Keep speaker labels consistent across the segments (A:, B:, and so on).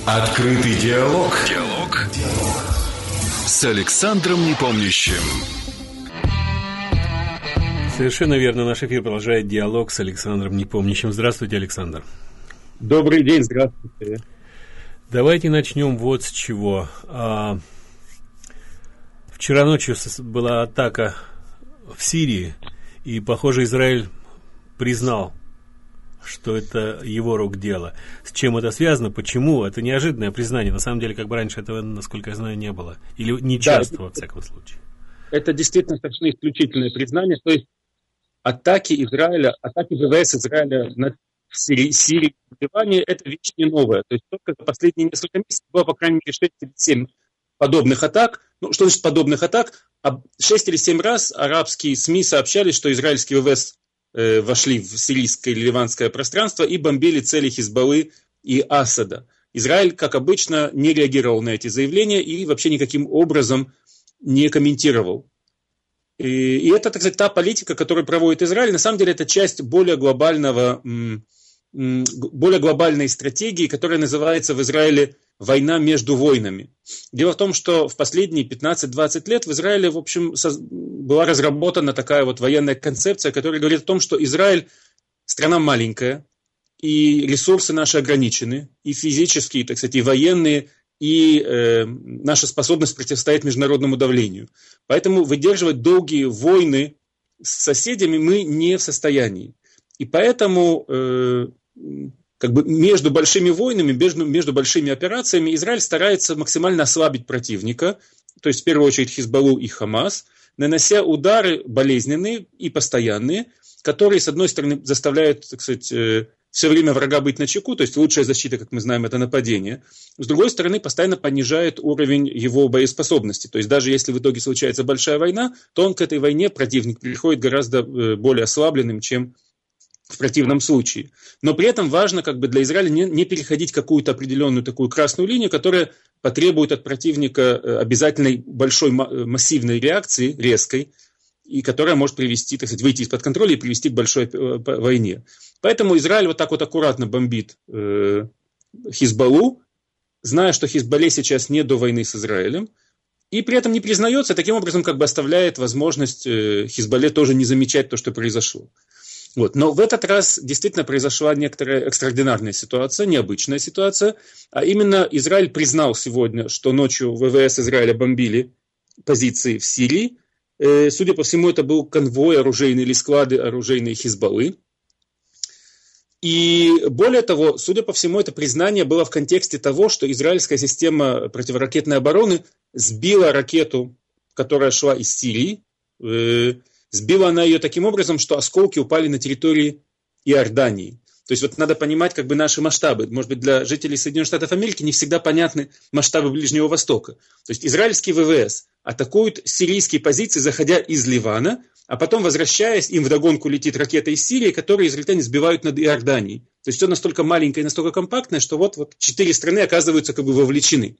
A: Открытый диалог.
B: С Александром Непомнящим.
C: Совершенно верно. Наш эфир продолжает диалог с Александром Непомнящим. Здравствуйте, Александр.
D: Добрый день, здравствуйте.
C: Давайте начнем вот с чего. Вчера ночью была атака в Сирии, и, похоже, Израиль признал, что это его рук дело. С чем это связано? Почему? Это неожиданное признание. На самом деле, как бы раньше этого, насколько я знаю, не было. Или не часто, во всяком случае.
D: Это действительно совершенно исключительное признание. То есть атаки ВВС Израиля на Сирии, в Ливане, это вещь не новая. То есть только за последние несколько месяцев было, по крайней мере, 6 или 7 подобных атак. Ну, что значит подобных атак? 6 или 7 раз арабские СМИ сообщали, что израильские ВВС вошли в сирийское или ливанское пространство и бомбили цели Хизбаллы и Асада. Израиль, как обычно, не реагировал на эти заявления и вообще никаким образом не комментировал. И это, так сказать, та политика, которую проводит Израиль. На самом деле это часть более глобальной стратегии, которая называется в Израиле «война между войнами». Дело в том, что в последние 15-20 лет в Израиле, в общем, была разработана такая вот военная концепция, которая говорит о том, что Израиль страна маленькая, и ресурсы наши ограничены, и физические, так сказать, и военные, и наша способность противостоять международному давлению. Поэтому выдерживать долгие войны с соседями мы не в состоянии. И поэтому как бы между большими войнами, между большими операциями Израиль старается максимально ослабить противника, то есть в первую очередь Хизбаллу и Хамас, нанося удары болезненные и постоянные, которые, с одной стороны, заставляют, так сказать, все время врага быть начеку, то есть лучшая защита, как мы знаем, это нападение. С другой стороны, постоянно понижает уровень его боеспособности. То есть даже если в итоге случается большая война, то он к этой войне, противник, приходит гораздо более ослабленным, чем в противном случае. Но при этом важно как бы для Израиля не переходить какую-то определенную такую красную линию, которая потребует от противника обязательной большой массивной реакции, резкой, и которая может привести, так сказать, выйти из-под контроля и привести к большой войне. Поэтому Израиль вот так вот аккуратно бомбит Хизбаллу, зная, что Хизбалле сейчас не до войны с Израилем, и при этом не признается, таким образом как бы оставляет возможность Хизбалле тоже не замечать то, что произошло. Вот. Но в этот раз действительно произошла некоторая экстраординарная ситуация, необычная ситуация, а именно Израиль признал сегодня, что ночью ВВС Израиля бомбили позиции в Сирии. Судя по всему, это был конвой оружейный или склады оружейные Хизбаллы. И более того, судя по всему, это признание было в контексте того, что израильская система противоракетной обороны сбила ракету, которая шла из Сирии. Сбила она ее таким образом, что осколки упали на территории Иордании. То есть вот надо понимать как бы наши масштабы. Может быть, для жителей Соединенных Штатов Америки не всегда понятны масштабы Ближнего Востока. То есть израильские ВВС атакуют сирийские позиции, заходя из Ливана, а потом, возвращаясь, им вдогонку летит ракета из Сирии, которую израильтяне сбивают над Иорданией. То есть все настолько маленькое и настолько компактное, что вот 4 страны оказываются как бы вовлечены.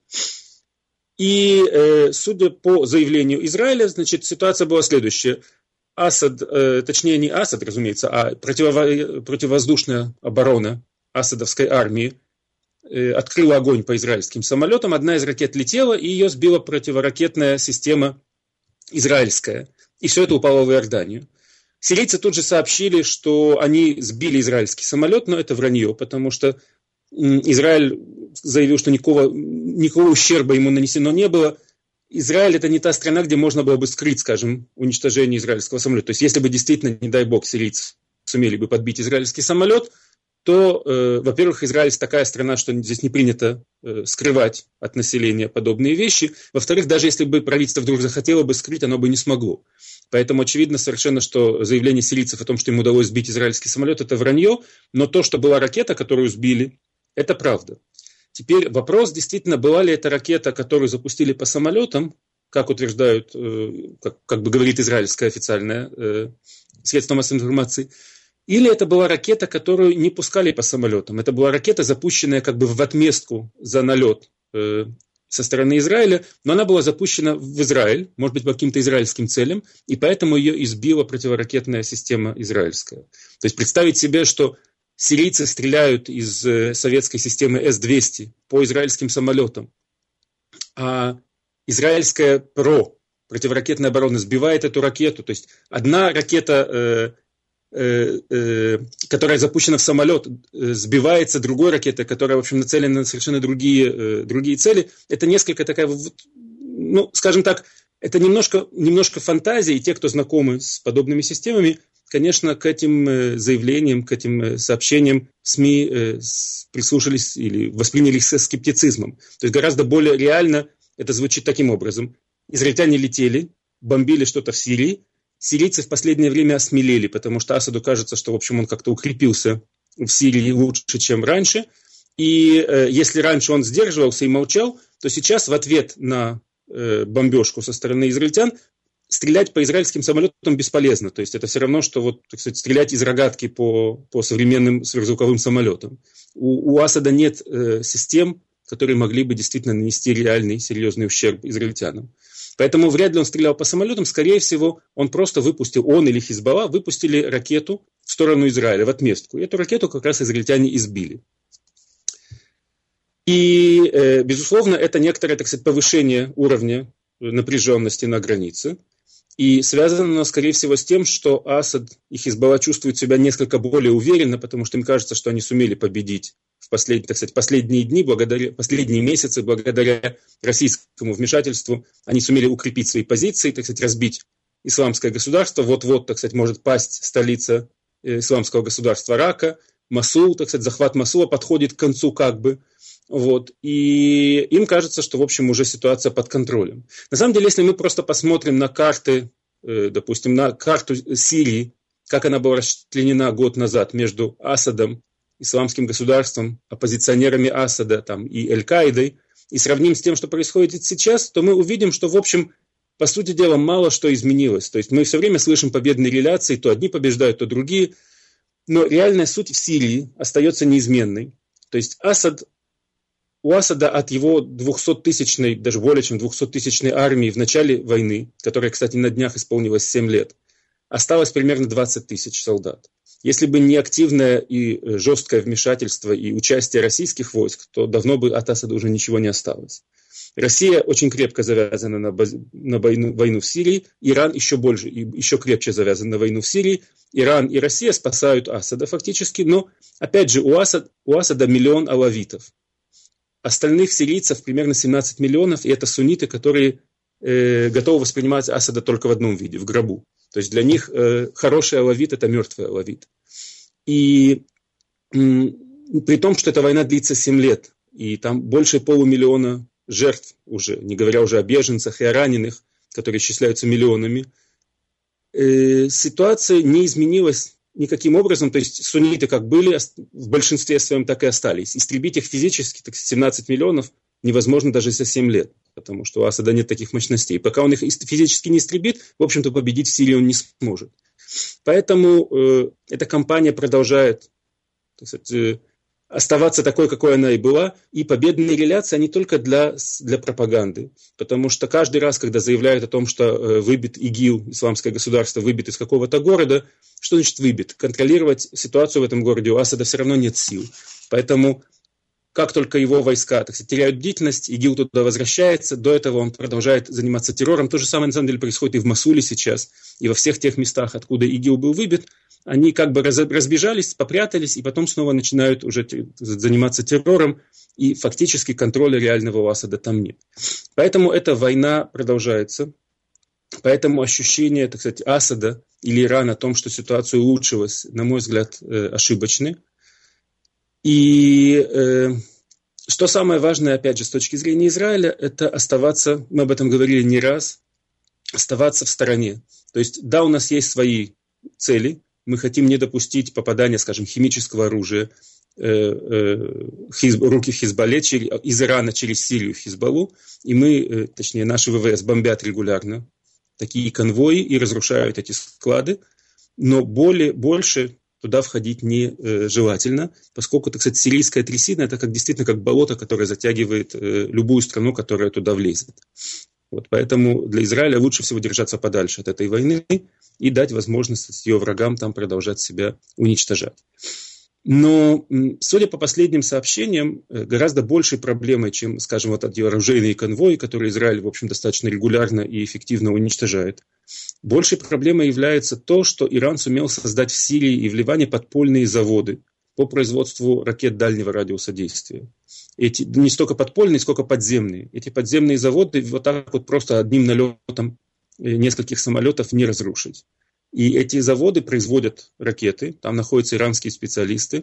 D: И судя по заявлению Израиля, значит, ситуация была следующая. Асад, точнее не Асад, разумеется, а противовоздушная оборона асадовской армии открыла огонь по израильским самолетам. Одна из ракет летела, и ее сбила противоракетная система израильская. И все это упало в Иорданию. Сирийцы тут же сообщили, что они сбили израильский самолет, но это вранье, потому что Израиль заявил, что никакого ущерба ему нанесено не было. Израиль – это не та страна, где можно было бы скрыть, скажем, уничтожение израильского самолета. То есть, если бы действительно, не дай бог, сирийцы сумели бы подбить израильский самолет, то, во-первых, Израиль такая страна, что здесь не принято скрывать от населения подобные вещи. Во-вторых, даже если бы правительство вдруг захотело бы скрыть, оно бы не смогло. Поэтому очевидно совершенно, что заявление сирийцев о том, что им удалось сбить израильский самолет, это вранье. Но то, что была ракета, которую сбили, это правда. Теперь вопрос, действительно, была ли это ракета, которую запустили по самолетам, как утверждают, как бы говорит израильское официальное средство массовой информации, или это была ракета, которую не пускали по самолетам. Это была ракета, запущенная как бы в отместку за налет со стороны Израиля, но она была запущена в Израиль, может быть, по каким-то израильским целям, и поэтому ее избила противоракетная система израильская. То есть представить себе, что сирийцы стреляют из советской системы С-200 по израильским самолетам, а израильская ПРО, противоракетная оборона, сбивает эту ракету. То есть одна ракета, которая запущена в самолет, сбивается другой ракетой, которая, в общем, нацелена на совершенно другие цели. Это несколько такая, ну, скажем так, это немножко фантазии. И те, кто знакомы с подобными системами, конечно, к этим заявлениям, к этим сообщениям СМИ прислушались или восприняли их со скептицизмом. То есть гораздо более реально это звучит таким образом. Израильтяне летели, бомбили что-то в Сирии. Сирийцы в последнее время осмелели, потому что Асаду кажется, что, в общем, он как-то укрепился в Сирии лучше, чем раньше. И если раньше он сдерживался и молчал, то сейчас в ответ на бомбежку со стороны израильтян стрелять по израильским самолетам бесполезно. То есть это все равно, что вот, так сказать, стрелять из рогатки по современным сверхзвуковым самолетам. У Асада нет систем, которые могли бы действительно нанести реальный, серьезный ущерб израильтянам. Поэтому вряд ли он стрелял по самолетам. Скорее всего, он или Хизбалла выпустили ракету в сторону Израиля, в отместку. И эту ракету как раз израильтяне избили. И, безусловно, это некоторое, так сказать, повышение уровня напряженности на границе. И связано оно, скорее всего, с тем, что Асад и Хизбалла чувствуют себя несколько более уверенно, потому что им кажется, что они сумели победить в последние дни, последние месяцы, благодаря российскому вмешательству. Они сумели укрепить свои позиции, так сказать, разбить исламское государство. Вот-вот, так сказать, может пасть столица исламского государства Рака. Масул, так сказать, захват Масула подходит к концу как бы. Вот. И им кажется, что, в общем, уже ситуация под контролем. На самом деле, если мы просто посмотрим на карты, допустим, на карту Сирии, как она была расчленена год назад между Асадом, исламским государством, оппозиционерами Асада там, и Аль-Каидой, и сравним с тем, что происходит сейчас, то мы увидим, что, в общем, по сути дела, мало что изменилось. То есть мы все время слышим победные реляции, то одни побеждают, то другие. Но реальная суть в Сирии остается неизменной. То есть у Асада от его 200-тысячной, даже более чем 200-тысячной армии в начале войны, которая, кстати, на днях исполнилась 7 лет, осталось примерно 20 тысяч солдат. Если бы не активное и жесткое вмешательство и участие российских войск, то давно бы от Асада уже ничего не осталось. Россия очень крепко завязана на войну в Сирии, Иран еще больше и еще крепче завязан на войну в Сирии. Иран и Россия спасают Асада фактически, но, опять же, у Асада 1 миллион алавитов. Остальных сирийцев примерно 17 миллионов, и это сунниты, которые готовы воспринимать Асада только в одном виде, в гробу. То есть для них хороший алавит – это мертвый алавит. И при том, что эта война длится 7 лет, и там больше 500 000 жертв уже, не говоря уже о беженцах и о раненых, которые исчисляются миллионами, ситуация не изменилась никаким образом. То есть сунниты как были, в большинстве своем так и остались. Истребить их физически, так 17 миллионов, невозможно даже за 7 лет, потому что у Асада нет таких мощностей. Пока он их физически не истребит, в общем-то, победить в Сирии он не сможет. Поэтому эта кампания продолжает, так сказать, оставаться такой, какой она и была. И победные реляции, они только для пропаганды. Потому что каждый раз, когда заявляют о том, что выбит ИГИЛ, исламское государство, выбит из какого-то города, что значит выбит? Контролировать ситуацию в этом городе у Асада все равно нет сил. Поэтому как только его войска, так сказать, теряют бдительность, ИГИЛ туда возвращается, до этого он продолжает заниматься террором. То же самое, на самом деле, происходит и в Мосуле сейчас, и во всех тех местах, откуда ИГИЛ был выбит. Они как бы разбежались, попрятались, и потом снова начинают уже заниматься террором, и фактически контроля реального у Асада там нет. Поэтому эта война продолжается. Поэтому ощущение, так сказать, Асада или Ирана о том, что ситуация улучшилась, на мой взгляд, ошибочны. И что самое важное, опять же, с точки зрения Израиля, это оставаться, мы об этом говорили не раз, оставаться в стороне. То есть, да, у нас есть свои цели, мы хотим не допустить попадания, скажем, химического оружия руки Хизбалле из Ирана через Сирию в Хизбаллу, и мы, точнее, наши ВВС бомбят регулярно такие конвои и разрушают эти склады, но больше туда входить не желательно, поскольку, так сказать, сирийская трясина – это действительно как болото, которое затягивает любую страну, которая туда влезет. Вот, поэтому для Израиля лучше всего держаться подальше от этой войны и дать возможность ее врагам там продолжать себя уничтожать. Но, судя по последним сообщениям, гораздо большей проблемой, чем, скажем, вот эти оружейные конвои, которые Израиль, в общем, достаточно регулярно и эффективно уничтожает, большей проблемой является то, что Иран сумел создать в Сирии и в Ливане подпольные заводы по производству ракет дальнего радиуса действия. Эти не столько подпольные, сколько подземные. Эти подземные заводы вот так вот просто одним налетом нескольких самолетов не разрушить. И эти заводы производят ракеты, там находятся иранские специалисты.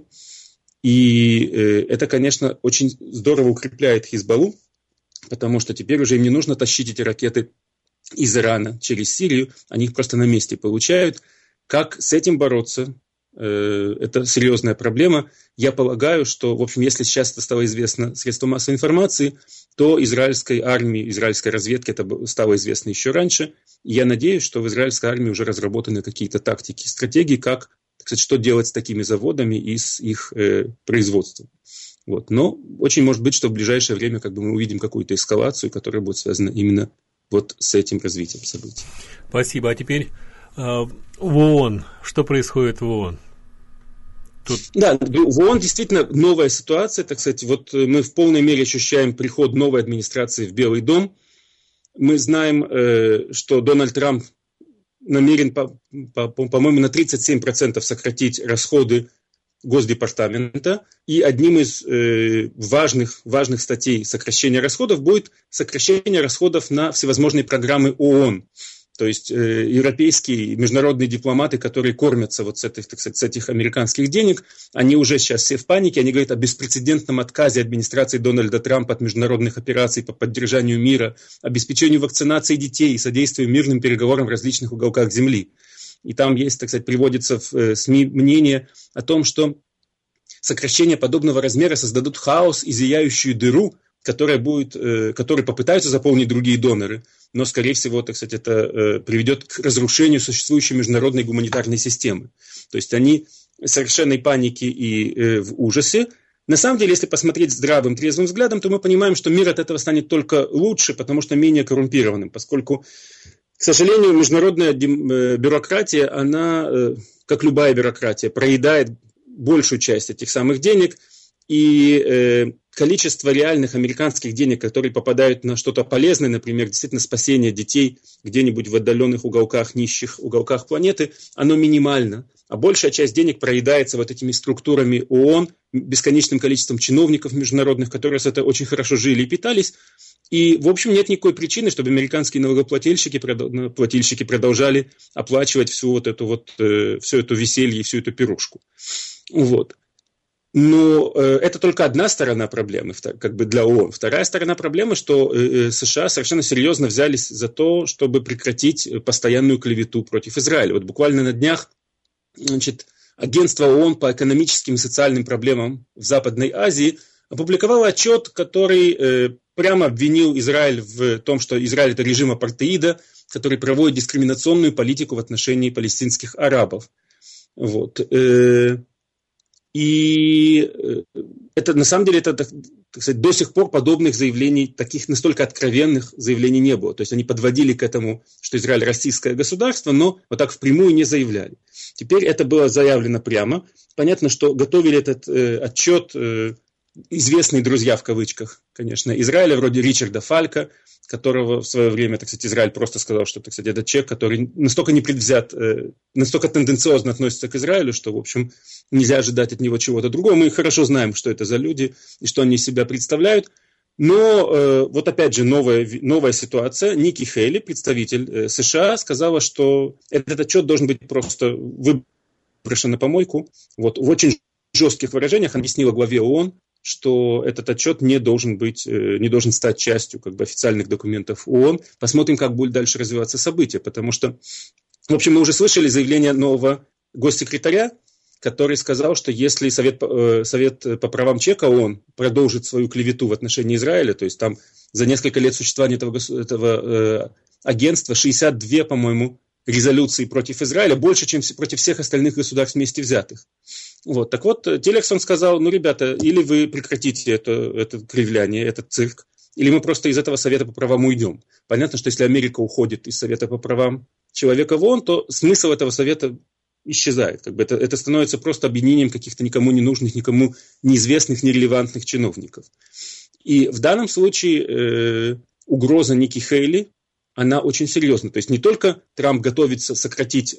D: И это, конечно, очень здорово укрепляет Хизбаллу, потому что теперь уже им не нужно тащить эти ракеты из Ирана через Сирию, они их просто на месте получают. Как с этим бороться? Это серьезная проблема. Я полагаю, что, в общем, если сейчас это стало известно средством массовой информации, то израильской армии, израильской разведке это стало известно еще раньше. И я надеюсь, что в израильской армии уже разработаны какие-то тактики, стратегии, как, кстати, что делать с такими заводами и с их производством. Вот. Но очень может быть, что в ближайшее время мы увидим какую-то эскалацию, которая будет связана именно вот с этим развитием событий.
C: Спасибо. А теперь в ООН. Что происходит в ООН?
D: Да, в ООН действительно новая ситуация, так сказать, вот мы в полной мере ощущаем приход новой администрации в Белый дом. Мы знаем, что Дональд Трамп намерен, по-моему, на 37% сократить расходы Госдепартамента, и одним из важных статей сокращения расходов будет сокращение расходов на всевозможные программы ООН. То есть европейские международные дипломаты, которые кормятся вот с этих американских денег, они уже сейчас все в панике, они говорят о беспрецедентном отказе администрации Дональда Трампа от международных операций по поддержанию мира, обеспечению вакцинации детей и содействию мирным переговорам в различных уголках Земли. И там есть, так сказать, приводится в СМИ мнение о том, что сокращения подобного размера создадут хаос и зияющую дыру, которую попытаются заполнить другие доноры, но, скорее всего, так сказать, это приведет к разрушению существующей международной гуманитарной системы. То есть они в совершенной панике и в ужасе. На самом деле, если посмотреть здравым, трезвым взглядом, то мы понимаем, что мир от этого станет только лучше, потому что менее коррумпированным, поскольку, к сожалению, международная бюрократия, она, как любая бюрократия, проедает большую часть этих самых денег, и количество реальных американских денег, которые попадают на что-то полезное, например, действительно спасение детей где-нибудь в отдаленных уголках, нищих уголках планеты, оно минимально. А большая часть денег проедается вот этими структурами ООН, бесконечным количеством чиновников международных, которые с это очень хорошо жили и питались. И, в общем, нет никакой причины, чтобы американские налогоплательщики продолжали оплачивать все это веселье и всю эту пирушку. Вот. Но это только одна сторона проблемы, для ООН. Вторая сторона проблемы, что США совершенно серьезно взялись за то, чтобы прекратить постоянную клевету против Израиля. Вот буквально на днях, агентство ООН по экономическим и социальным проблемам в Западной Азии опубликовало отчет, который прямо обвинил Израиль в том, что Израиль – это режим апартеида, который проводит дискриминационную политику в отношении палестинских арабов. Вот. И это, на самом деле, так сказать, до сих пор подобных заявлений, таких настолько откровенных заявлений не было. То есть они подводили к этому, что Израиль российское государство, но вот так впрямую не заявляли. Теперь это было заявлено прямо. Понятно, что готовили этот отчет известные друзья, в кавычках, конечно, Израиля, вроде Ричарда Фалька, которого в свое время, так сказать, Израиль просто сказал, что, так сказать, это человек, который настолько непредвзят, настолько тенденциозно относится к Израилю, что, в общем, нельзя ожидать от него чего-то другого. Мы хорошо знаем, что это за люди и что они из себя представляют. Но вот опять же новая ситуация. Ники Хейли, представитель США, сказала, что этот отчет должен быть просто выброшен на помойку. Вот, в очень жестких выражениях она объяснила главе ООН, что этот отчет не должен стать частью официальных документов ООН. Посмотрим, как будет дальше развиваться события, потому что, в общем, мы уже слышали заявление нового госсекретаря, который сказал, что если Совет по правам человека ООН продолжит свою клевету в отношении Израиля, то есть там за несколько лет существования этого агентства 62, по-моему, резолюции против Израиля, больше, чем против всех остальных государств вместе взятых. Вот. Так вот, Тиллерсон сказал, ребята, или вы прекратите это кривляние, этот цирк, или мы просто из этого Совета по правам уйдем. Понятно, что если Америка уходит из Совета по правам человека в ООН, то смысл этого Совета исчезает. Как бы это становится просто объединением каких-то никому не нужных, никому неизвестных, нерелевантных чиновников. И в данном случае угроза Ники Хейли, она очень серьезна. То есть не только Трамп готовится сократить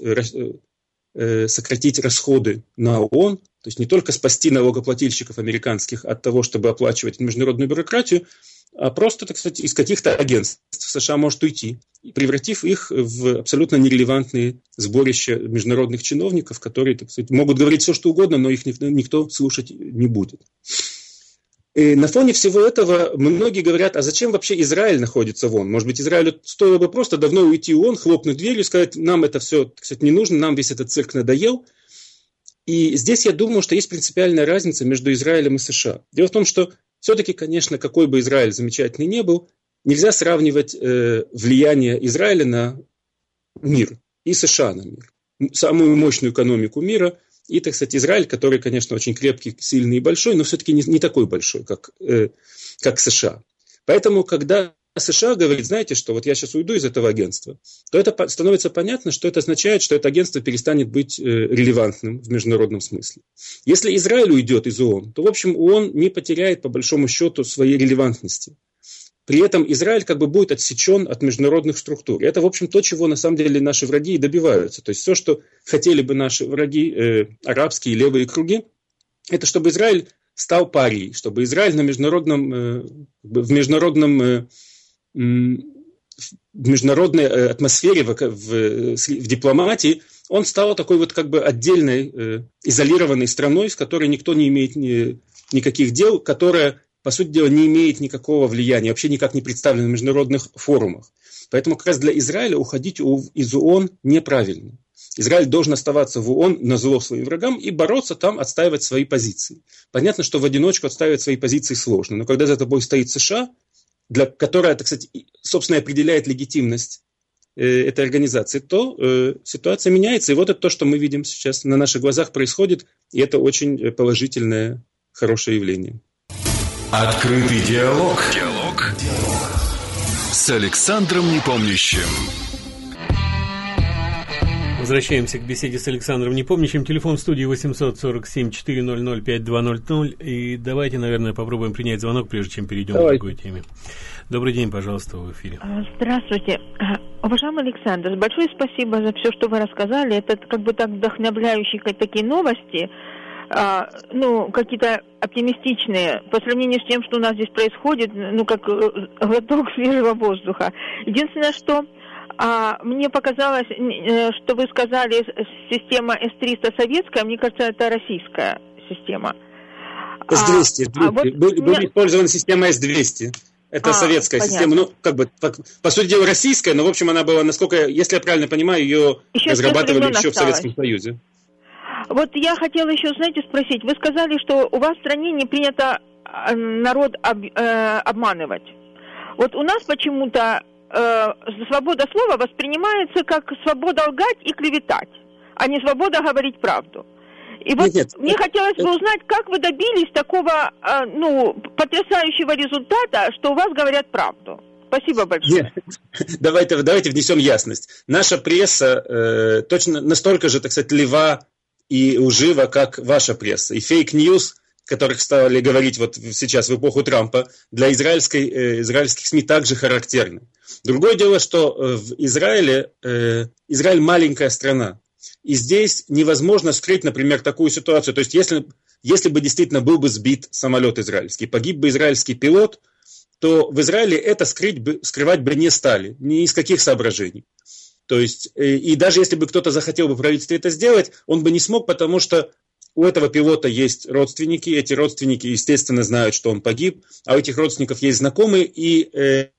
D: расходы на ООН, то есть не только спасти налогоплательщиков американских от того, чтобы оплачивать международную бюрократию, а просто, так сказать, из каких-то агентств США может уйти, превратив их в абсолютно нерелевантные сборища международных чиновников, которые, так сказать, могут говорить все, что угодно, но их никто слушать не будет. И на фоне всего этого многие говорят, а зачем вообще Израиль находится в ООН? Может быть, Израилю стоило бы просто давно уйти в ООН, хлопнуть дверью и сказать, нам это все, так сказать, не нужно, нам весь этот цирк надоел. И здесь я думаю, что есть принципиальная разница между Израилем и США. Дело в том, что все-таки, конечно, какой бы Израиль замечательный ни был, нельзя сравнивать влияние Израиля на мир и США на мир. Самую мощную экономику мира и, так сказать, Израиль, который, конечно, очень крепкий, сильный и большой, но все-таки не такой большой, как США. Поэтому, когда США говорит, знаете что, вот я сейчас уйду из этого агентства, то это становится понятно, что это означает, что это агентство перестанет быть релевантным в международном смысле. Если Израиль уйдет из ООН, то, в общем, ООН не потеряет, по большому счету, своей релевантности. При этом Израиль как бы будет отсечен от международных структур. Это, в общем, то, чего на самом деле наши враги и добиваются. То есть все, что хотели бы наши враги, арабские левые круги, это чтобы Израиль стал парией, чтобы Израиль в международной атмосфере, в дипломатии, он стал такой вот как бы отдельной, изолированной страной, с которой никто не имеет никаких дел, которая, по сути дела, не имеет никакого влияния, вообще никак не представлена в международных форумах. Поэтому как раз для Израиля уходить из ООН неправильно. Израиль должен оставаться в ООН назло своим врагам и бороться там, отстаивать свои позиции. Понятно, что в одиночку отстаивать свои позиции сложно, но когда за тобой стоит США, которая, так сказать, собственно, определяет легитимность этой организации, то ситуация меняется. И вот это то, что мы видим сейчас на наших глазах происходит, и это очень положительное, хорошее явление.
B: Открытый диалог. С Александром Непомнящим.
C: Возвращаемся к беседе с Александром Непомнящим. Телефон в студии 847-400-5200. И давайте, наверное, попробуем принять звонок, прежде чем перейдем к другой теме. Добрый день, пожалуйста, в эфире.
A: Здравствуйте. Уважаемый Александр, большое спасибо за все, что вы рассказали. Это как бы так вдохновляющие такие новости, какие-то оптимистичные по сравнению с тем, что у нас здесь происходит, как глоток свежего воздуха. Единственное, что мне показалось, что вы сказали, система С-300 советская, мне кажется, это российская система.
D: С-200. Была использована система С-200. Это советская система, по сути дела, российская, но, в общем, она была, если я правильно понимаю, ее разрабатывали еще в Советском Союзе.
A: Вот я хотела еще, спросить. Вы сказали, что у вас в стране не принято народ обманывать. Вот у нас почему-то свобода слова воспринимается как свобода лгать и клеветать, а не свобода говорить правду. И вот мне хотелось бы узнать, как вы добились такого потрясающего результата, что у вас говорят правду. Спасибо большое.
D: Давайте внесем ясность. Наша пресса точно настолько же, так сказать, лева и лжива, как ваша пресса. И фейк-ньюс, которых стали говорить вот сейчас в эпоху Трампа, для израильских СМИ также характерны. Другое дело, что в Израиле Израиль маленькая страна. И здесь невозможно скрыть, например, такую ситуацию. То есть, если бы действительно был бы сбит самолет израильский, погиб бы израильский пилот, то в Израиле это скрывать бы не стали, ни из каких соображений. То есть, и даже если бы кто-то захотел бы в правительстве это сделать, он бы не смог, потому что у этого пилота есть родственники, эти родственники, естественно, знают, что он погиб, а у этих родственников есть знакомые, и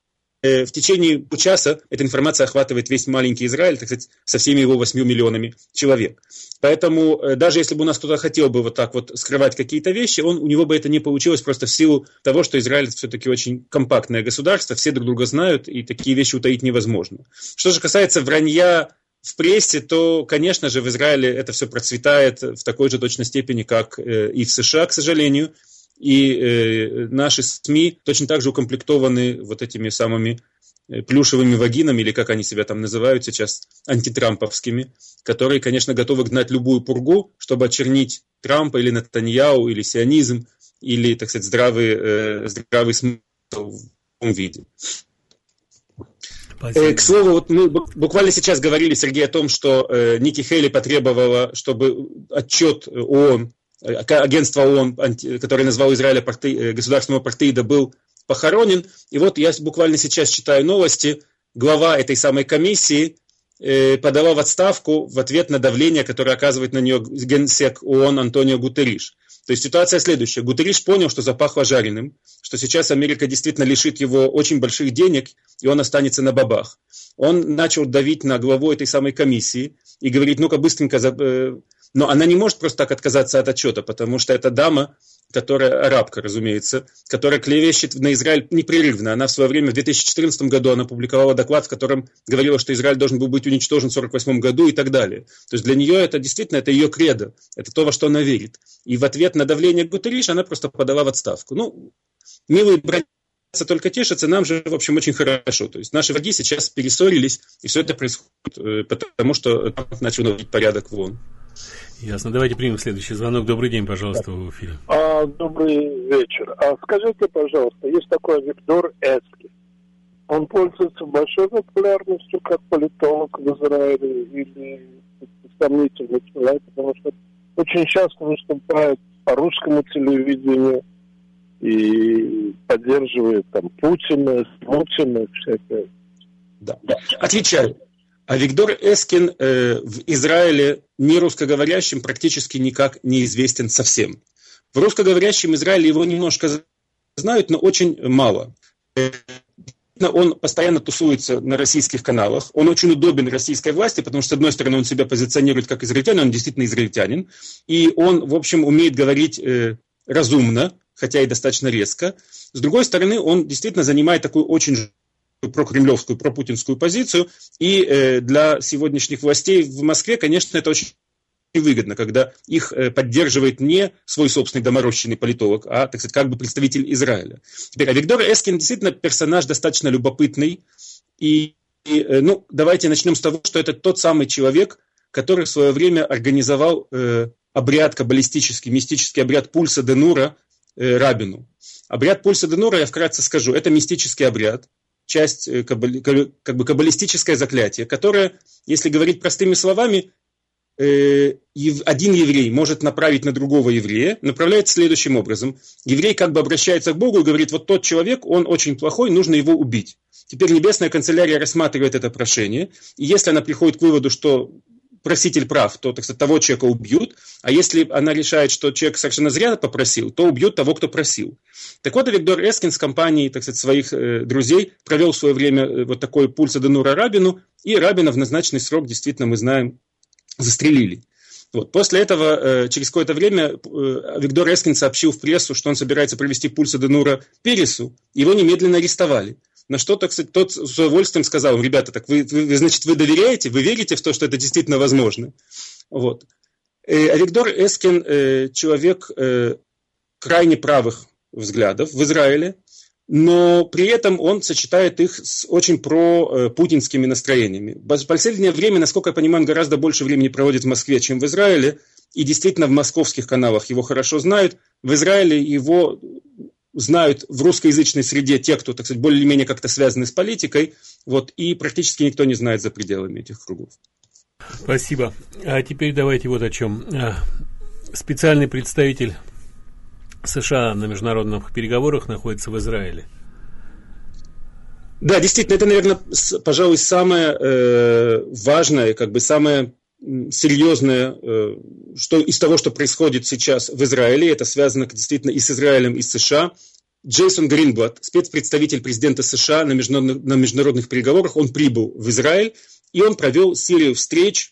D: в течение часа эта информация охватывает весь маленький Израиль, так сказать, со всеми его 8 миллионами человек. Поэтому даже если бы у нас кто-то хотел бы вот так вот скрывать какие-то вещи, у него бы это не получилось просто в силу того, что Израиль все-таки очень компактное государство, все друг друга знают, и такие вещи утаить невозможно. Что же касается вранья в прессе, то, конечно же, в Израиле это все процветает в такой же точной степени, как и в США, к сожалению. И наши СМИ точно так же укомплектованы вот этими самыми плюшевыми вагинами, или как они себя там называют сейчас, антитрамповскими, которые, конечно, готовы гнать любую пургу, чтобы очернить Трампа или Нетаньяху, или сионизм, или, так сказать, здравый смысл в том виде. К слову, вот мы буквально сейчас говорили, Сергей, о том, что Ники Хейли потребовала, чтобы отчет ООН, агентство ООН, которое назвало Израиль государственного апартеида, был похоронен. И вот я буквально сейчас читаю новости. Глава этой самой комиссии подала в отставку в ответ на давление, которое оказывает на нее генсек ООН Антонио Гутерриш. То есть ситуация следующая. Гутерриш понял, что запахло жареным, что сейчас Америка действительно лишит его очень больших денег, и он останется на бабах. Он начал давить на главу этой самой комиссии и говорит, ну-ка быстренько... Но она не может просто так отказаться от отчета, потому что это дама, которая арабка, разумеется, которая клевещет на Израиль непрерывно. Она в свое время, в 2014 году, она публиковала доклад, в котором говорила, что Израиль должен был быть уничтожен в 1948 году и так далее. То есть для нее это действительно, это ее кредо, это то, во что она верит. И в ответ на давление Гутерриш она просто подала в отставку. Ну, милые братья только тешатся, нам же, в общем, очень хорошо. То есть наши враги сейчас перессорились, и все это происходит, потому что Трамп начал наводить порядок в ООН.
C: Ясно. Давайте примем следующий звонок. Добрый день, пожалуйста, в эфире.
E: Добрый вечер. Скажите, пожалуйста, есть такой Виктор Эскин. Он пользуется большой популярностью как политолог в Израиле или сомнительный человек, потому что очень часто выступает по русскому телевидению и поддерживает там Путина, всякое.
D: Да. Отвечаю. А Виктор Эскин в Израиле не русскоговорящим практически никак не известен совсем. В русскоговорящем Израиле его немножко знают, но очень мало. Он постоянно тусуется на российских каналах. Он очень удобен российской власти, потому что, с одной стороны, он себя позиционирует как израильтянин, он действительно израильтянин. И он, в общем, умеет говорить разумно, хотя и достаточно резко. С другой стороны, он действительно занимает такую очень прокремлевскую, пропутинскую позицию, и для сегодняшних властей в Москве, конечно, это очень выгодно, когда их поддерживает не свой собственный доморощенный политолог, а, так сказать, как бы представитель Израиля. Теперь, Виктор Эскин действительно персонаж достаточно любопытный, и давайте начнем с того, что это тот самый человек, который в свое время организовал обряд каббалистический, мистический обряд Пульса де Нура Рабину. Обряд Пульса де Нура, я вкратце скажу, это мистический обряд, часть, как бы каббалистическое заклятие, которое, если говорить простыми словами, один еврей может направить на другого еврея, направляет следующим образом. Еврей как бы обращается к Богу и говорит, вот тот человек, он очень плохой, нужно его убить. Теперь небесная канцелярия рассматривает это прошение, и если она приходит к выводу, что проситель прав, то, так сказать, того человека убьют, а если она решает, что человек совершенно зря попросил, то убьют того, кто просил. Так вот, Виктор Эскин с компанией, так сказать, своих друзей провел в свое время вот такой Пульса де Нура Рабину, и Рабина в назначенный срок, действительно, мы знаем, застрелили. Вот. После этого, через какое-то время, Виктор Эскин сообщил в прессу, что он собирается провести Пульса де Нура Пересу, его немедленно арестовали. На что, так сказать, тот с удовольствием сказал, ребята, так вы доверяете, вы верите в то, что это действительно возможно? Вот. А Виктор Эскин человек крайне правых взглядов в Израиле, но при этом он сочетает их с очень пропутинскими настроениями. В последнее время, насколько я понимаю, он гораздо больше времени проводит в Москве, чем в Израиле, и действительно в московских каналах его хорошо знают. В Израиле его знают в русскоязычной среде те, кто, так сказать, более-менее как-то связаны с политикой, вот, и практически никто не знает за пределами этих кругов.
C: Спасибо. А теперь давайте вот о чем. Специальный представитель США на международных переговорах находится в Израиле.
D: Да, действительно, это, наверное, пожалуй, самое важное, как бы самое серьезное, что из того, что происходит сейчас в Израиле, это связано действительно и с Израилем, и с США. Джейсон Гринблат, спецпредставитель президента США на международных переговорах, он прибыл в Израиль, и он провел серию встреч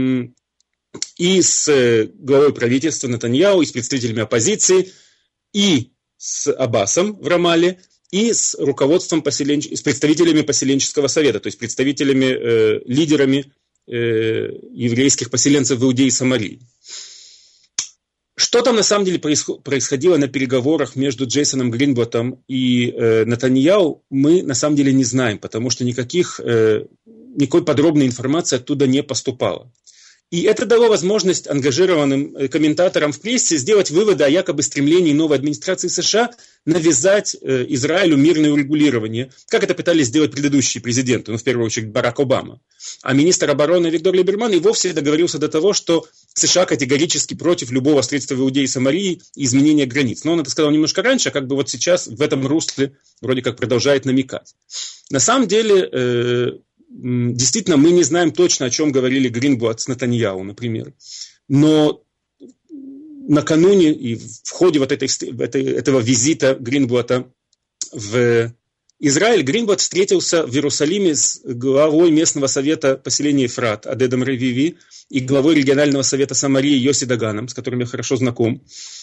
D: и с главой правительства Нетаньяху, и с представителями оппозиции, и с Аббасом в Рамалле, и с руководством с представителями поселенческого совета, то есть представителями, лидерами еврейских поселенцев в Иудее и Самарии. Что там на самом деле происходило на переговорах между Джейсоном Гринблатом и Нетаньяху, мы на самом деле не знаем, потому что никакой подробной информации оттуда не поступало. И это дало возможность ангажированным комментаторам в прессе сделать выводы о якобы стремлении новой администрации США навязать Израилю мирное урегулирование, как это пытались сделать предыдущие президенты, в первую очередь Барак Обама. А министр обороны Виктор Либерман и вовсе договорился до того, что США категорически против любого строительства в Иудее и Самарии и изменения границ. Но он это сказал немножко раньше, как бы вот сейчас в этом русле вроде как продолжает намекать. На самом деле, действительно, мы не знаем точно, о чем говорили Гринблат с Нетаньяху, например. Но накануне и в ходе вот этого визита Гринблата в Израиль, Гринблат встретился в Иерусалиме с главой местного совета поселения Ефрат Адедом Ревиви и главой регионального совета Самарии Йоси Даганом, с которым я хорошо знаком.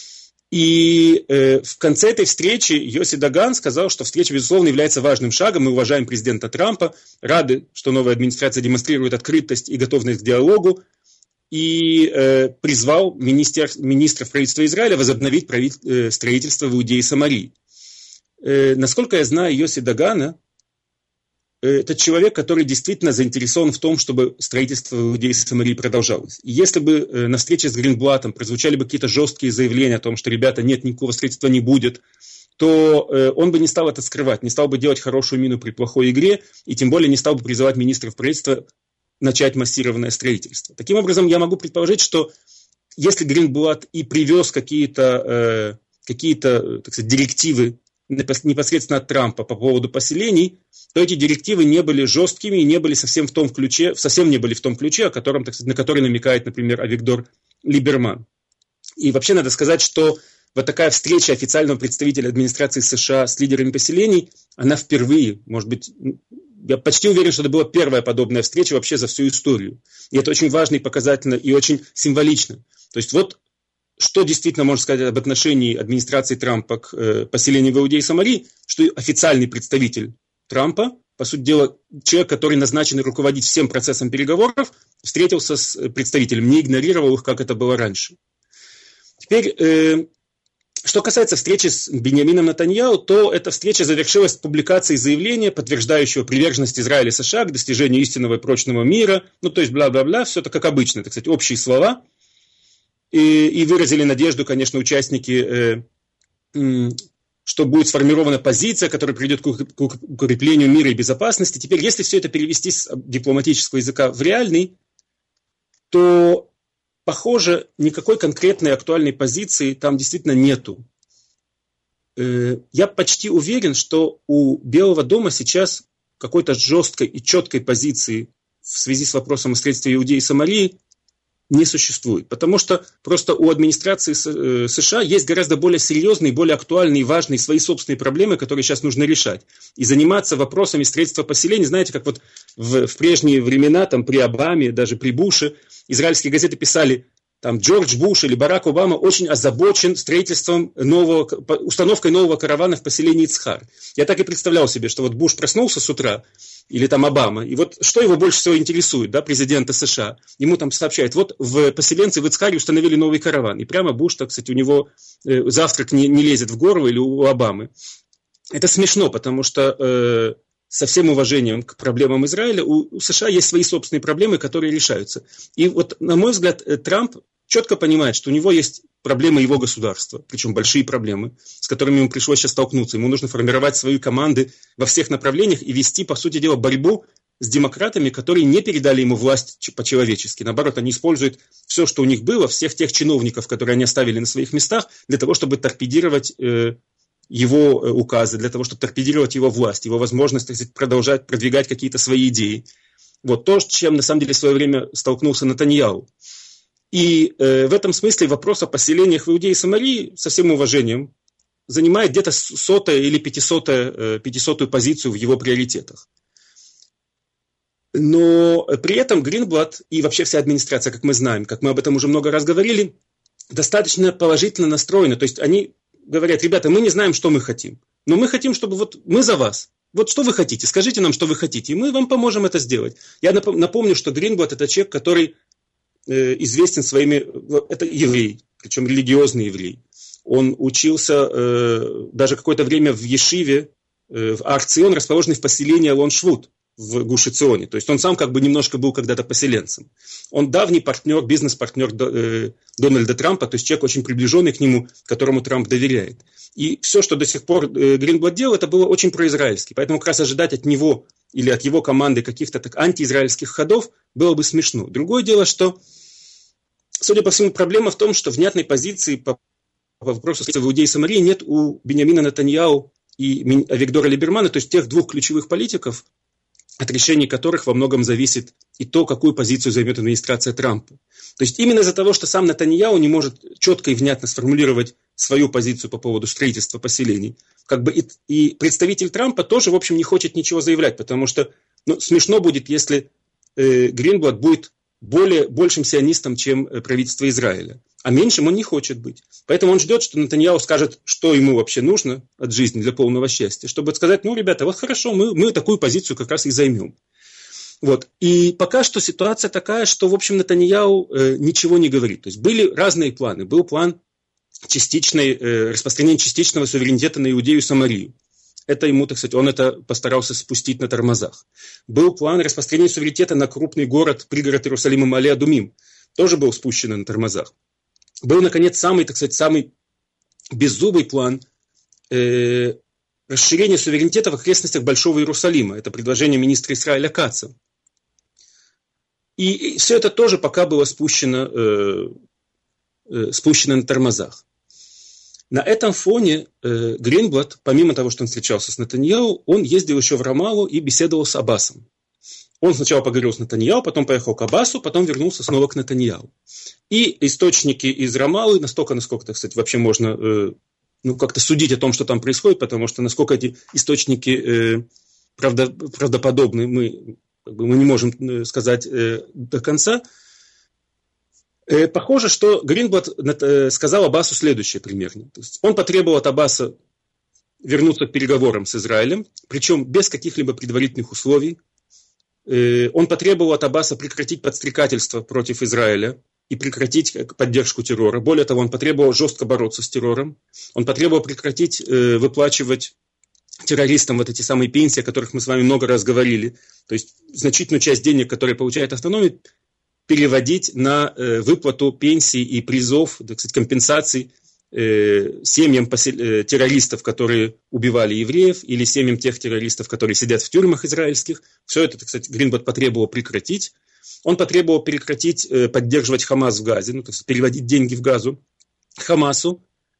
D: И в конце этой встречи Йоси Даган сказал, что встреча, безусловно, является важным шагом. Мы уважаем президента Трампа, рады, что новая администрация демонстрирует открытость и готовность к диалогу. И призвал министров правительства Израиля возобновить строительство в Иудее и Самарии. Насколько я знаю Йоси Дагана, это человек, который действительно заинтересован в том, чтобы строительство в Иудее и Самарии продолжалось. И если бы на встрече с Гринблатом прозвучали бы какие-то жесткие заявления о том, что, ребята, нет, никакого строительства не будет, то он бы не стал это скрывать, не стал бы делать хорошую мину при плохой игре, и тем более не стал бы призывать министров правительства начать массированное строительство. Таким образом, я могу предположить, что если Гринблат и привез какие-то так сказать, директивы непосредственно от Трампа по поводу поселений, то эти директивы не были жесткими и не были совсем не были в том ключе, на который намекает, например, Авигдор Либерман. И вообще надо сказать, что вот такая встреча официального представителя администрации США с лидерами поселений, она впервые, может быть, я почти уверен, что это была первая подобная встреча вообще за всю историю. И это очень важно и показательно, и очень символично. То есть вот что действительно можно сказать об отношении администрации Трампа к поселению в Иудее и Самарии, что официальный представитель Трампа, по сути дела, человек, который назначен руководить всем процессом переговоров, встретился с представителем, не игнорировал их, как это было раньше. Теперь, что касается встречи с Биньямином Нетаньяху, то эта встреча завершилась публикацией заявления, подтверждающего приверженность Израиля и США к достижению истинного и прочного мира, то есть бла-бла-бла, все это как обычно, так сказать, общие слова. И выразили надежду, конечно, участники, что будет сформирована позиция, которая приведет к укреплению мира и безопасности. Теперь, если все это перевести с дипломатического языка в реальный, то, похоже, никакой конкретной актуальной позиции там действительно нету. Я почти уверен, что у Белого дома сейчас какой-то жесткой и четкой позиции в связи с вопросом о строительстве Иудеи и Самарии не существует. Потому что просто у администрации США есть гораздо более серьезные, более актуальные и важные свои собственные проблемы, которые сейчас нужно решать. И заниматься вопросами строительства поселений, знаете, как вот в прежние времена, там, при Обаме, даже при Буше, израильские газеты писали, там, Джордж Буш или Барак Обама очень озабочен строительством установкой нового каравана в поселении Ицхар. Я так и представлял себе, что вот Буш проснулся с утра, или там Обама, и вот что его больше всего интересует, да, президента США, ему там сообщают, вот в поселенцы в Ицхаре установили новый караван, и прямо Буш, так сказать, у него завтрак не лезет в горло, или у Обамы. Это смешно, потому что со всем уважением к проблемам Израиля, у США есть свои собственные проблемы, которые решаются. И вот, на мой взгляд, Трамп четко понимает, что у него есть проблемы его государства, причем большие проблемы, с которыми ему пришлось сейчас столкнуться. Ему нужно формировать свои команды во всех направлениях и вести, по сути дела, борьбу с демократами, которые не передали ему власть по-человечески. Наоборот, они используют все, что у них было, всех тех чиновников, которые они оставили на своих местах, для того, чтобы торпедировать его указы, для того, чтобы торпедировать его власть, его возможность, так сказать, продолжать продвигать какие-то свои идеи. Вот то, с чем на самом деле в свое время столкнулся Нетаньяху. И в этом смысле вопрос о поселениях в Иудее и Самарии, со всем уважением, занимает где-то 100-ю или 500-ю позицию в его приоритетах. Но при этом Гринблат и вообще вся администрация, как мы знаем, как мы об этом уже много раз говорили, достаточно положительно настроены. То есть они говорят, ребята, мы не знаем, что мы хотим, но мы хотим, чтобы вот мы за вас. Вот что вы хотите, скажите нам, что вы хотите, и мы вам поможем это сделать. Я напомню, что Гринблат – это человек, который известен своими… Это еврей, причем религиозный еврей. Он учился даже какое-то время в Ешиве, в Ар-Цион, расположенный в поселении Алон-Швут в Гуш-Эционе. То есть он сам как бы немножко был когда-то поселенцем. Он давний партнер, бизнес-партнер Дональда Трампа, то есть человек очень приближенный к нему, которому Трамп доверяет. И все, что до сих пор Гринблат делал, это было очень произраильски. Поэтому как раз ожидать от него или от его команды каких-то так антиизраильских ходов было бы смешно. Другое дело, что, судя по всему, проблема в том, что внятной позиции по вопросу в Иудеи и Самарии нет у Биньямина Нетаньяху и Авигдора Либермана, то есть тех двух ключевых политиков, от решений которых во многом зависит и то, какую позицию займет администрация Трампа. То есть именно из-за того, что сам Нетаньяху не может четко и внятно сформулировать свою позицию по поводу строительства поселений, как бы и представитель Трампа тоже, в общем, не хочет ничего заявлять, потому что смешно будет, если Гринблат будет большим сионистом, чем правительство Израиля. А меньшим он не хочет быть. Поэтому он ждет, что Нетаньяху скажет, что ему вообще нужно от жизни для полного счастья, чтобы сказать, ребята, вот хорошо, мы такую позицию как раз и займем. Вот. И пока что ситуация такая, что, в общем, Нетаньяху ничего не говорит. То есть были разные планы. Был план распространения частичного суверенитета на Иудею и Самарию. Это ему, так сказать, он это постарался спустить на тормозах. Был план распространения суверенитета на крупный город, пригород Иерусалима Маале-Адумим. Тоже был спущен на тормозах. Был, наконец, самый беззубый план расширения суверенитета в окрестностях Большого Иерусалима. Это предложение министра Исраэля Каца. И все это тоже пока было спущено на тормозах. На этом фоне Гринблат, помимо того, что он встречался с Нетаньяху, он ездил еще в Рамаллу и беседовал с Аббасом. Он сначала поговорил с Нетаньяху, потом поехал к Аббасу, потом вернулся снова к Нетаньяху. И источники из Рамаллы, насколько, так сказать, вообще можно как-то судить о том, что там происходит, потому что насколько эти источники правдоподобны, мы не можем сказать до конца. Похоже, что Гринблат сказал Аббасу следующее примерно. То есть он потребовал от Аббаса вернуться к переговорам с Израилем, причем без каких-либо предварительных условий. Он потребовал от Аббаса прекратить подстрекательство против Израиля и прекратить поддержку террора. Более того, он потребовал жестко бороться с террором. Он потребовал прекратить выплачивать террористам вот эти самые пенсии, о которых мы с вами много раз говорили. То есть значительную часть денег, которые получает автономия, переводить на выплату пенсий и призов, так сказать, компенсаций семьям террористов, которые убивали евреев, или семьям тех террористов, которые сидят в тюрьмах израильских. Все это, так сказать, Гринблат потребовал прекратить. Он потребовал прекратить поддерживать Хамас в Газе, то есть переводить деньги в Газу Хамасу.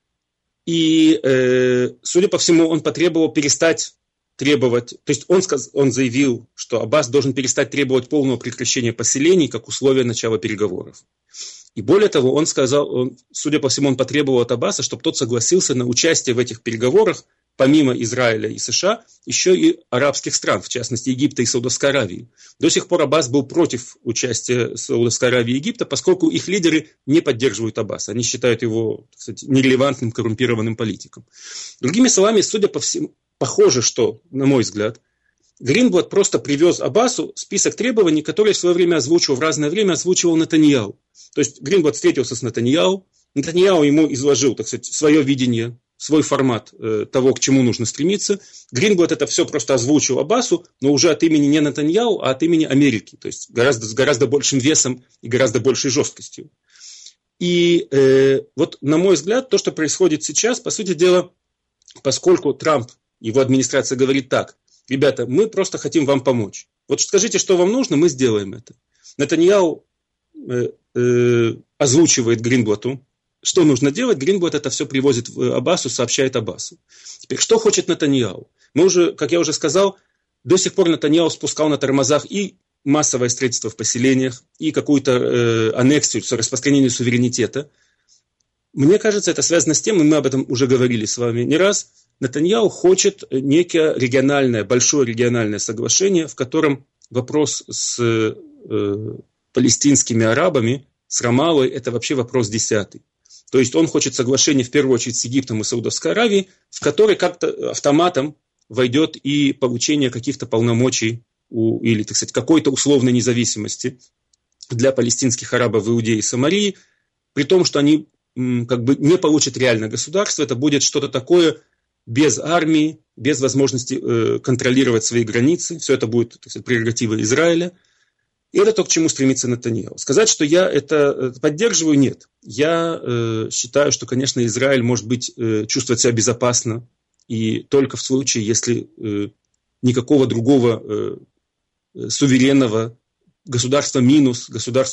D: И, судя по всему, он потребовал перестать требовать, то есть он заявил, что Аббас должен перестать требовать полного прекращения поселений как условие начала переговоров. И более того, он сказал, судя по всему, он потребовал от Аббаса, чтобы тот согласился на участие в этих переговорах, помимо Израиля и США, еще и арабских стран, в частности Египта и Саудовской Аравии. До сих пор Аббас был против участия Саудовской Аравии и Египта, поскольку их лидеры не поддерживают Аббаса. Они считают его, так сказать, нерелевантным, коррумпированным политиком. Другими словами, судя по всему, похоже, что, на мой взгляд, Гринблат просто привез Аббасу список требований, которые в свое время озвучивал, в разное время озвучивал Нетаньяху. То есть Гринблат встретился с Нетаньяху, Нетаньяху ему изложил, так сказать, свое видение, свой формат того, к чему нужно стремиться. Гринблат это все просто озвучил Аббасу, но уже от имени не Нетаньяху, а от имени Америки, то есть с гораздо большим весом и гораздо большей жесткостью. И вот, на мой взгляд, то, что происходит сейчас, по сути дела, поскольку Трамп, его администрация говорит так: ребята, мы просто хотим вам помочь. Вот скажите, что вам нужно, мы сделаем это. Нетаньяху озвучивает Гринблату, что нужно делать. Гринблат это все привозит в Аббасу, сообщает Аббасу. Теперь, что хочет Нетаньяху? Как я уже сказал, до сих пор Нетаньяху спускал на тормозах и массовое строительство в поселениях, и какую-то аннексию, распространение суверенитета. Мне кажется, это связано с тем, и мы об этом уже говорили с вами не раз, Нетаньяху хочет некое большое региональное соглашение, в котором вопрос с палестинскими арабами, с Рамаллой, это вообще вопрос 10-й. То есть он хочет соглашение в первую очередь с Египтом и Саудовской Аравией, в которой как-то автоматом войдет и получение каких-то полномочий или, так сказать, какой-то условной независимости для палестинских арабов в Иудее и Самарии, при том, что они как бы не получит реальное государство, это будет что-то такое без армии, без возможности контролировать свои границы, все это будет, так сказать, прерогатива Израиля. И это то, к чему стремится Нетаньяху. Сказать, что я это поддерживаю, нет. Я считаю, что, конечно, Израиль может быть, чувствовать себя безопасно, и только в случае, если никакого другого суверенного государства минус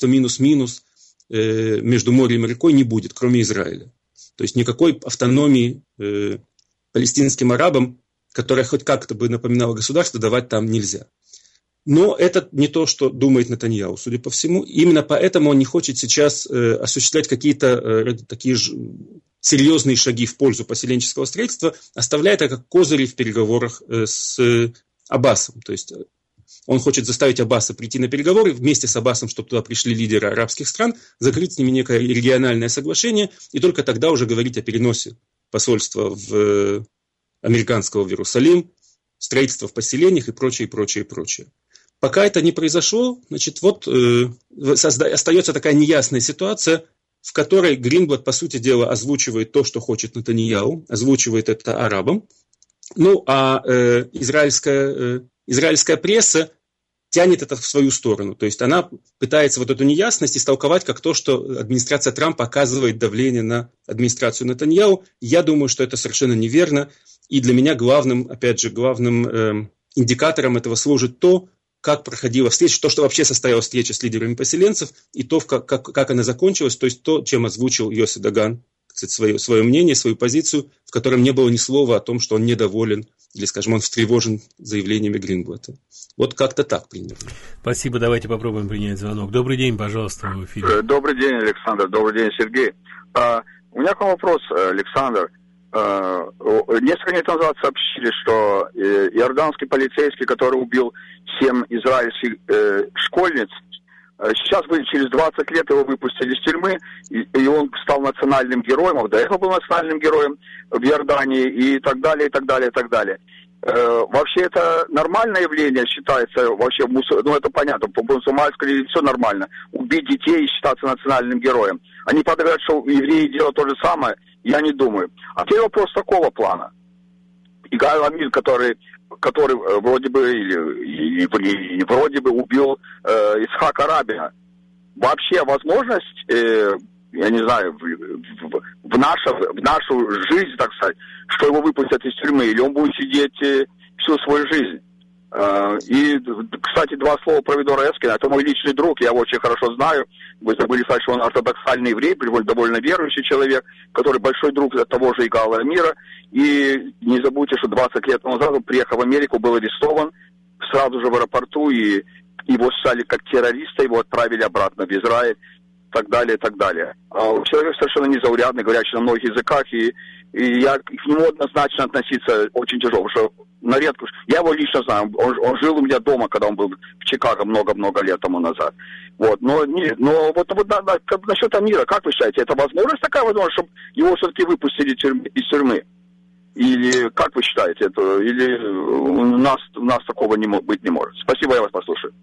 D: между морем и рекой не будет, кроме Израиля. То есть никакой автономии палестинским арабам, которая хоть как-то бы напоминала государство, давать там нельзя. Но это не то, что думает Нетаньяху, судя по всему. Именно поэтому он не хочет сейчас осуществлять какие-то такие серьезные шаги в пользу поселенческого строительства, оставляя это как козыри в переговорах с Аббасом. То есть он хочет заставить Аббаса прийти на переговоры вместе с Аббасом, чтобы туда пришли лидеры арабских стран, закрыть с ними некое региональное соглашение, и только тогда уже говорить о переносе посольства американского в Иерусалим, строительство в поселениях и прочее, прочее, прочее. Пока это не произошло, значит, вот остается такая неясная ситуация, в которой Гринблат, по сути дела, озвучивает то, что хочет Нетаньяху, озвучивает это арабам. Ну, а израильская пресса тянет это в свою сторону. То есть она пытается вот эту неясность истолковать как то, что администрация Трампа оказывает давление на администрацию Нетаньяху. Я думаю, что это совершенно неверно. И для меня главным индикатором этого служит то, как проходила встреча, то, что вообще состоялась встреча с лидерами поселенцев, и то, как она закончилась, то есть то, чем озвучил Йоси Даган, кстати, свое мнение, свою позицию, в котором не было ни слова о том, что он недоволен или, скажем, он встревожен заявлениями Гринблата. Вот как-то так примерно.
C: Спасибо, давайте попробуем принять звонок. Добрый день, пожалуйста, в эфире.
F: Добрый день, Александр, добрый день, Сергей. У меня к вам вопрос, Александр. Несколько дней назад сообщили, что иорданский полицейский, который убил 7 израильских школьниц, сейчас через 20 лет его выпустили из тюрьмы, и он стал национальным героем, а до этого был национальным героем в Иордании, и так далее, и так далее, и так далее. Вообще это нормальное явление считается, вообще, ну это понятно, по мусульманской все нормально, убить детей и считаться национальным героем. Они говорят, что евреи делают то же самое, я не думаю. А теперь вопрос такого плана. Игаль Амир, который вроде бы, или вроде бы убил Ицхака Рабина. Вообще возможность, я не знаю, в нашу жизнь, так сказать, что его выпустят из тюрьмы, или он будет сидеть всю свою жизнь. И, кстати, 2 слова про Видора Эскина. Это мой личный друг, я его очень хорошо знаю. Вы забыли сказать, что он ортодоксальный еврей, довольно верующий человек, который большой друг того же Игала Амира. И не забудьте, что 20 лет назад он приехал в Америку, был арестован сразу же в аэропорту, и его считали как террориста, его отправили обратно в Израиль, и так далее, и так далее. Человек совершенно незаурядный, говорящий на многих языках, и я к нему однозначно относиться очень тяжело, потому что на редкость. Я его лично знаю, он жил у меня дома, когда он был в Чикаго много-много лет тому назад. Вот, но насчет Амира, как вы считаете, это возможность такая возможность, чтобы его все-таки выпустили из тюрьмы? Или как вы считаете, это, или у нас такого быть не может? Спасибо, я вас послушаю.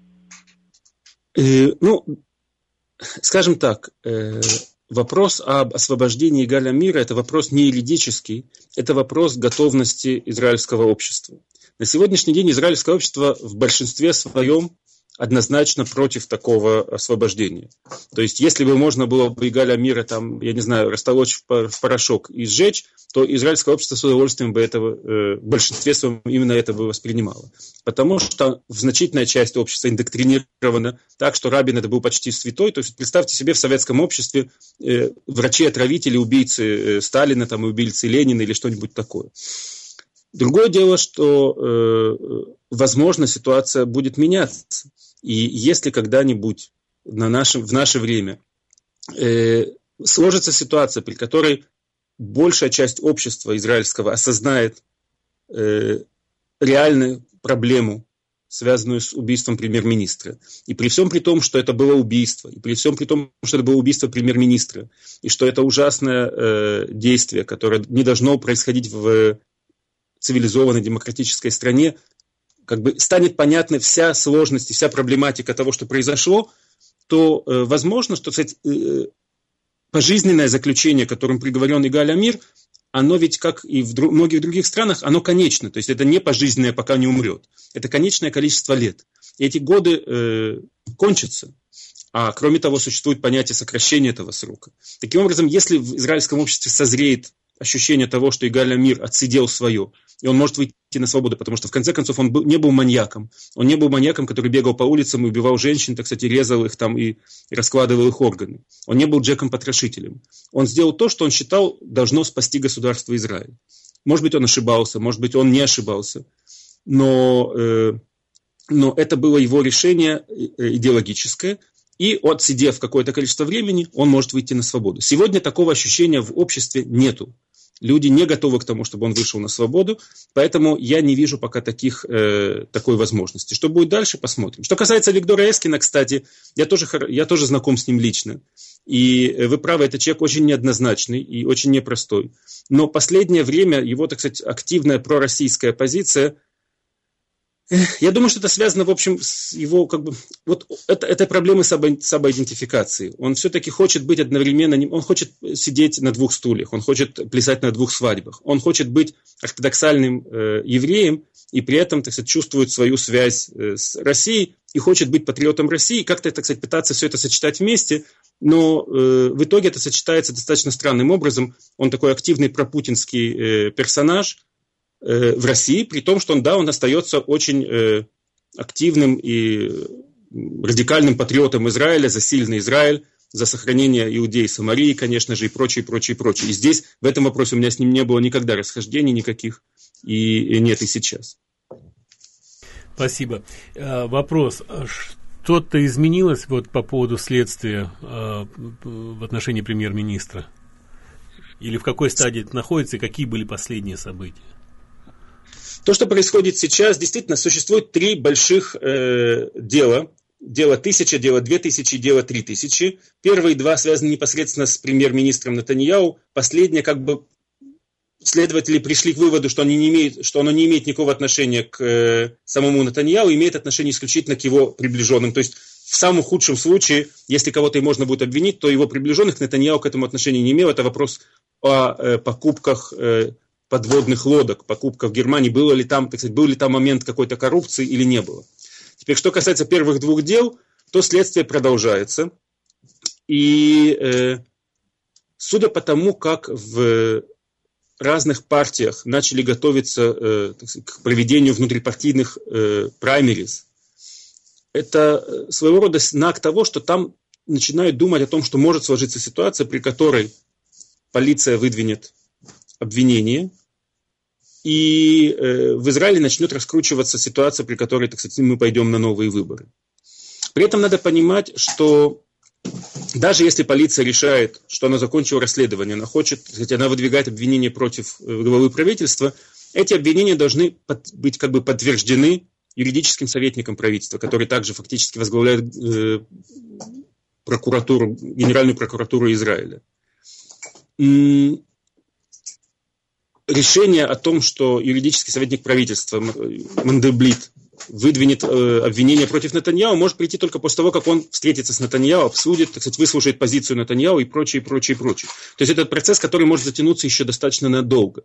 D: Скажем так, вопрос об освобождении Игаля Амира – это вопрос не юридический, это вопрос готовности израильского общества. На сегодняшний день израильское общество в большинстве своем однозначно против такого освобождения. То есть, если бы можно было бы Игаля Амира, там, я не знаю, растолочь в порошок и сжечь, то израильское общество с удовольствием бы этого, в большинстве своем именно это бы воспринимало. Потому что значительная часть общества индоктринирована так, что Рабин это был почти святой. То есть, представьте себе, в советском обществе врачи-отравители, убийцы Сталина, там, и убийцы Ленина или что-нибудь такое. Другое дело, что, возможно, ситуация будет меняться. И если когда-нибудь в наше время сложится ситуация, при которой большая часть общества израильского осознает реальную проблему, связанную с убийством премьер-министра, и при всем при том, что это было убийство, и при всем при том, что это было убийство премьер-министра, и что это ужасное действие, которое не должно происходить в цивилизованной демократической стране, как бы станет понятна вся сложность и вся проблематика того, что произошло, то возможно, что, кстати, пожизненное заключение, которым приговорен Игаль Амир, оно ведь, как и в многих других странах, оно конечно. То есть это не пожизненное, пока не умрет. Это конечное количество лет. И эти годы кончатся. А кроме того, существует понятие сокращения этого срока. Таким образом, если в израильском обществе созреет ощущение того, что Игаль Амир отсидел свое, и он может выйти на свободу, потому что, в конце концов, он не был маньяком. Он не был маньяком, который бегал по улицам и убивал женщин, так сказать, резал их там и раскладывал их органы. Он не был Джеком-потрошителем. Он сделал то, что он считал должно спасти государство Израиль. Может быть, он ошибался, может быть, он не ошибался. Но это было его решение идеологическое. И отсидев какое-то количество времени, он может выйти на свободу. Сегодня такого ощущения в обществе нету. Люди не готовы к тому, чтобы он вышел на свободу, поэтому я не вижу пока такой возможности. Что будет дальше, посмотрим. Что касается Авигдора Эскина, кстати, я тоже знаком с ним лично. И вы правы, это человек очень неоднозначный и очень непростой. Но последнее время его, так сказать, активная пророссийская позиция, я думаю, что это связано, в общем, с его, это проблемы самоидентификации. Он все-таки хочет быть одновременно, он хочет сидеть на двух стульях, он хочет плясать на двух свадьбах, он хочет быть ортодоксальным евреем и при этом, так сказать, чувствует свою связь с Россией и хочет быть патриотом России, и как-то, так сказать, пытаться все это сочетать вместе, но в итоге это сочетается достаточно странным образом. Он такой активный пропутинский персонаж в России, при том, что он остается очень активным и радикальным патриотом Израиля, за сильный Израиль, за сохранение Иудеи, Самарии, конечно же, и прочее. И здесь, в этом вопросе, у меня с ним не было никогда расхождений никаких, и нет и сейчас.
C: Спасибо. Вопрос. Что-то изменилось по поводу следствия в отношении премьер-министра? Или в какой стадии это находится, и какие были последние события?
D: То, что происходит сейчас, действительно, существует три больших дела. Дело 1000, дело 2000, дело 3000. Первые два связаны непосредственно с премьер-министром Нетаньяху. Последнее, следователи пришли к выводу, что оно не имеет никакого отношения к самому Нетаньяху, имеет отношение исключительно к его приближенным. То есть, в самом худшем случае, если кого-то и можно будет обвинить, то его приближенных Нетаньяху к этому отношения не имел. Это вопрос о покупках подводных лодок, покупка в Германии, был ли там момент какой-то коррупции или не было. Теперь, что касается первых двух дел, то следствие продолжается. И судя по тому, как в разных партиях начали готовиться к проведению внутрипартийных праймериз, это своего рода знак того, что там начинают думать о том, что может сложиться ситуация, при которой полиция выдвинет обвинение, и в Израиле начнет раскручиваться ситуация, при которой, так сказать, мы пойдем на новые выборы. При этом надо понимать, что даже если полиция решает, что она закончила расследование, она выдвигает обвинения против главы правительства, эти обвинения должны быть подтверждены юридическим советником правительства, который также фактически возглавляет Генеральную прокуратуру Израиля. Решение о том, что юридический советник правительства Мандельблит выдвинет обвинение против Нетаньяху, может прийти только после того, как он встретится с Нетаньяху, обсудит, так сказать, выслушает позицию Нетаньяху и прочее. То есть это процесс, который может затянуться еще достаточно надолго.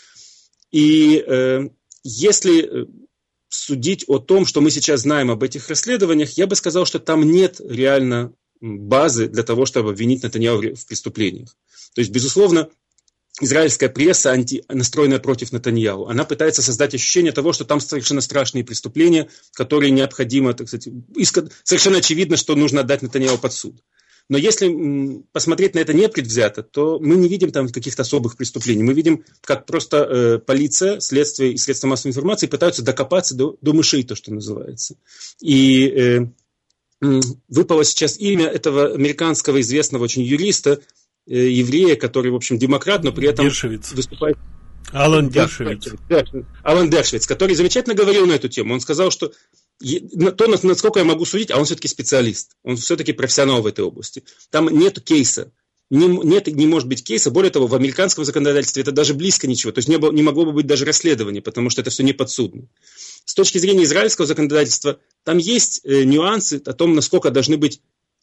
D: И если судить о том, что мы сейчас знаем об этих расследованиях, я бы сказал, что там нет реально базы для того, чтобы обвинить Нетаньяху в преступлениях. То есть, безусловно, израильская пресса, настроенная против Нетаньяху, она пытается создать ощущение того, что там совершенно страшные преступления, которые необходимо, так сказать, совершенно очевидно, что нужно отдать Нетаньяху под суд. Но если посмотреть на это непредвзято, то мы не видим там каких-то особых преступлений. Мы видим, как просто полиция, следствие и средства массовой информации пытаются докопаться до мышей, то, что называется. И выпало сейчас имя этого американского известного очень юриста, еврея, который, в общем, демократ, но при этом выступает...
C: Алан Дершевиц.
D: Алан Дершевиц, который замечательно говорил на эту тему. Он сказал, что то, насколько я могу судить, а он все-таки специалист, он все-таки профессионал в этой области. Там нет кейса, не может быть кейса. Более того, в американском законодательстве это даже близко ничего. То есть не могло бы быть даже расследования, потому что это все не подсудно. С точки зрения израильского законодательства, там есть нюансы о том, насколько должны быть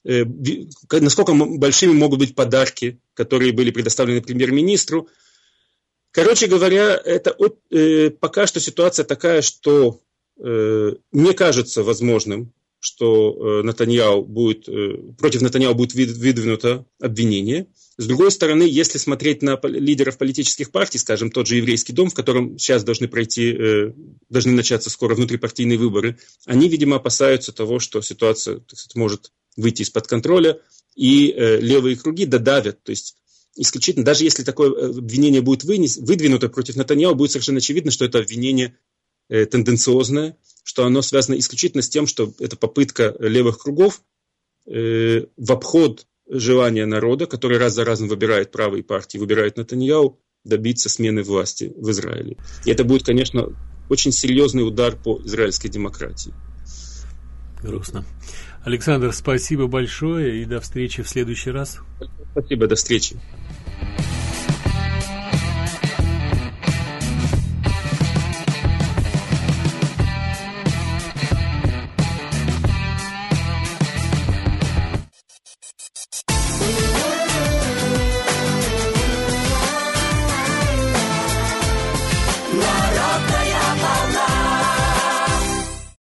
D: насколько большими могут быть подарки, которые были предоставлены премьер-министру. Короче говоря, это пока что ситуация такая, что не кажется возможным, что против Нетаньяху будет выдвинуто обвинение. С другой стороны, если смотреть на лидеров политических партий, скажем, тот же Еврейский дом, в котором сейчас должны начаться скоро внутрипартийные выборы, они, видимо, опасаются того, что ситуация, так сказать, может выйти из-под контроля, и левые круги додавят. То есть исключительно, даже если такое обвинение будет выдвинуто против Нетаньяху, будет совершенно очевидно, что это обвинение тенденциозное, что оно связано исключительно с тем, что это попытка левых кругов в обход желания народа, который раз за разом выбирает правые партии, выбирает Нетаньяху, добиться смены власти в Израиле. И это будет, конечно, очень серьезный удар по израильской демократии.
C: Грустно. Александр, спасибо большое и до встречи в следующий раз.
D: Спасибо, до встречи.